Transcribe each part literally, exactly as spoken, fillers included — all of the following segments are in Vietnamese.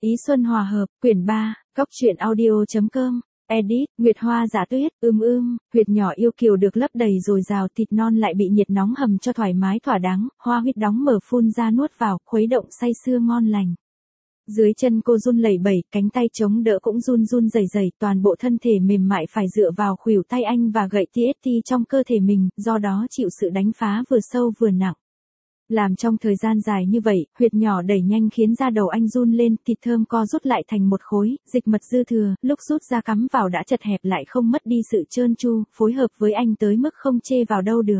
Ý Xuân Hòa Hợp, quyển ba, góc truyện audio.com, edit, Nguyệt Hoa Giả Tuyết, ưm ưm, huyệt nhỏ yêu kiều được lấp đầy rồi rào, thịt non lại bị nhiệt nóng hầm cho thoải mái thỏa đáng, hoa huyết đóng mở phun ra nuốt vào, khuấy động say sưa ngon lành. Dưới chân cô run lẩy bẩy, cánh tay chống đỡ cũng run run rẩy rẩy, toàn bộ thân thể mềm mại phải dựa vào khuỷu tay anh và gậy tê ét tê trong cơ thể mình, do đó chịu sự đánh phá vừa sâu vừa nặng. Làm trong thời gian dài như vậy, huyệt nhỏ đẩy nhanh khiến da đầu anh run lên, thịt thơm co rút lại thành một khối, dịch mật dư thừa, lúc rút ra cắm vào đã chật hẹp lại không mất đi sự trơn tru, phối hợp với anh tới mức không chê vào đâu được.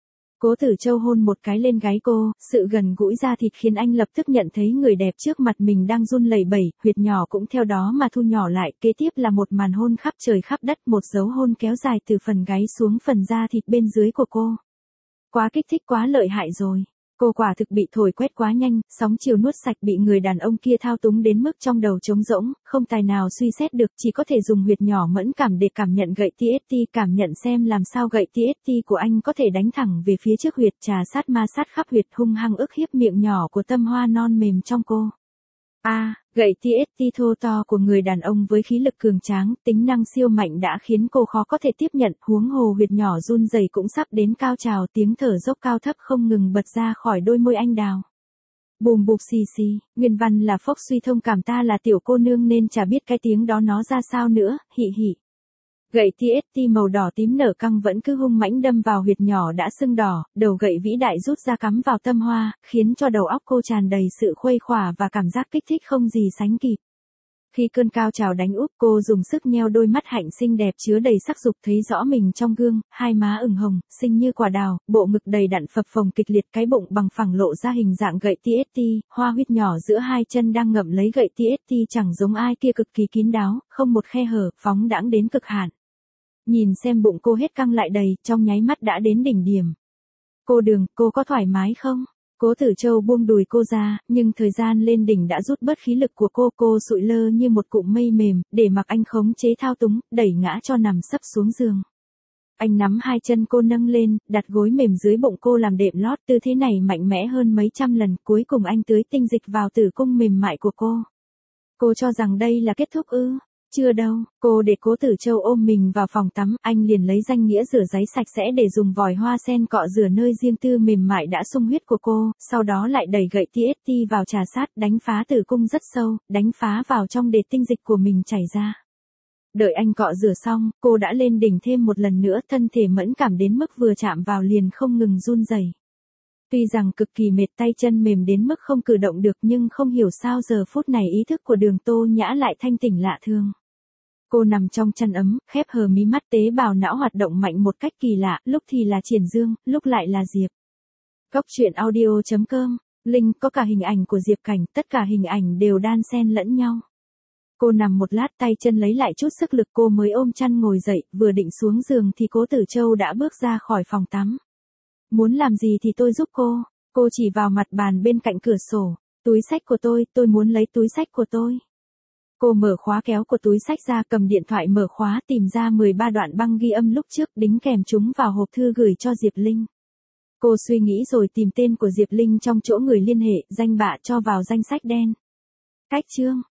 Cố Tử Châu hôn một cái lên gáy cô, sự gần gũi da thịt khiến anh lập tức nhận thấy người đẹp trước mặt mình đang run lẩy bẩy, huyệt nhỏ cũng theo đó mà thu nhỏ lại, kế tiếp là một màn hôn khắp trời khắp đất, một dấu hôn kéo dài từ phần gáy xuống phần da thịt bên dưới của cô. Quá kích thích, quá lợi hại rồi. Cô quả thực bị thổi quét quá nhanh, sóng chiều nuốt sạch, bị người đàn ông kia thao túng đến mức trong đầu trống rỗng, không tài nào suy xét được, chỉ có thể dùng huyệt nhỏ mẫn cảm để cảm nhận gậy tê ét tê, cảm nhận xem làm sao gậy tê ét tê của anh có thể đánh thẳng về phía trước huyệt, trà sát ma sát khắp huyệt, hung hăng ức hiếp miệng nhỏ của tâm hoa non mềm trong cô. A, à, gậy tê ét tê thô to của người đàn ông với khí lực cường tráng, tính năng siêu mạnh đã khiến cô khó có thể tiếp nhận, huống hồ huyệt nhỏ run rẩy cũng sắp đến cao trào, tiếng thở dốc cao thấp không ngừng bật ra khỏi đôi môi anh đào. Bùm bụp xì xì, nguyên văn là phốc suy thông cảm, ta là tiểu cô nương nên chả biết cái tiếng đó nó ra sao nữa, hị hị. Gậy tê ét tê màu đỏ tím nở căng vẫn cứ hung mãnh đâm vào huyệt nhỏ đã sưng đỏ, đầu gậy vĩ đại rút ra cắm vào tâm hoa, khiến cho đầu óc cô tràn đầy sự khuây khỏa và cảm giác kích thích không gì sánh kịp. Khi cơn cao trào đánh úp, cô dùng sức nheo đôi mắt hạnh xinh đẹp chứa đầy sắc dục, thấy rõ mình trong gương, hai má ửng hồng, xinh như quả đào, bộ ngực đầy đặn phập phồng kịch liệt, cái bụng bằng phẳng lộ ra hình dạng gậy tê ét tê, hoa huyết nhỏ giữa hai chân đang ngậm lấy gậy tê ét tê chẳng giống ai kia, cực kỳ kín đáo, không một khe hở, phóng đãng đến cực hạn. Nhìn xem bụng cô hết căng lại đầy, trong nháy mắt đã đến đỉnh điểm. Cô Đường, cô có thoải mái không? Cố Tử Châu buông đùi cô ra, nhưng thời gian lên đỉnh đã rút bớt khí lực của cô, cô sụi lơ như một cụm mây mềm, để mặc anh khống chế thao túng, đẩy ngã cho nằm sấp xuống giường. Anh nắm hai chân cô nâng lên, đặt gối mềm dưới bụng cô làm đệm lót, tư thế này mạnh mẽ hơn mấy trăm lần, cuối cùng anh tưới tinh dịch vào tử cung mềm mại của cô. Cô cho rằng đây là kết thúc ư? Chưa đâu, cô để Cố Tử Châu ôm mình vào phòng tắm, anh liền lấy danh nghĩa rửa ráy sạch sẽ để dùng vòi hoa sen cọ rửa nơi riêng tư mềm mại đã sung huyết của cô, sau đó lại đẩy gậy tê ét tê vào trà sát, đánh phá tử cung rất sâu, đánh phá vào trong để tinh dịch của mình chảy ra. Đợi anh cọ rửa xong, cô đã lên đỉnh thêm một lần nữa, thân thể mẫn cảm đến mức vừa chạm vào liền không ngừng run rẩy. Tuy rằng cực kỳ mệt, tay chân mềm đến mức không cử động được, nhưng không hiểu sao giờ phút này ý thức của Đường Tô Nhã lại thanh tỉnh lạ thường. Cô nằm trong chăn ấm, khép hờ mí mắt, tế bào não hoạt động mạnh một cách kỳ lạ, lúc thì là Triển Dương, lúc lại là Diệp. Góc truyện audio.com, link có cả hình ảnh của Diệp Cảnh, tất cả hình ảnh đều đan xen lẫn nhau. Cô nằm một lát, tay chân lấy lại chút sức lực, cô mới ôm chăn ngồi dậy, vừa định xuống giường thì Cố Tử Châu đã bước ra khỏi phòng tắm. Muốn làm gì thì tôi giúp cô, cô chỉ vào mặt bàn bên cạnh cửa sổ. Túi xách của tôi, tôi muốn lấy túi xách của tôi. Cô mở khóa kéo của túi xách ra, cầm điện thoại mở khóa, tìm ra mười ba đoạn băng ghi âm lúc trước, đính kèm chúng vào hộp thư gửi cho Diệp Linh. Cô suy nghĩ rồi tìm tên của Diệp Linh trong chỗ người liên hệ, danh bạ cho vào danh sách đen. Cách chương.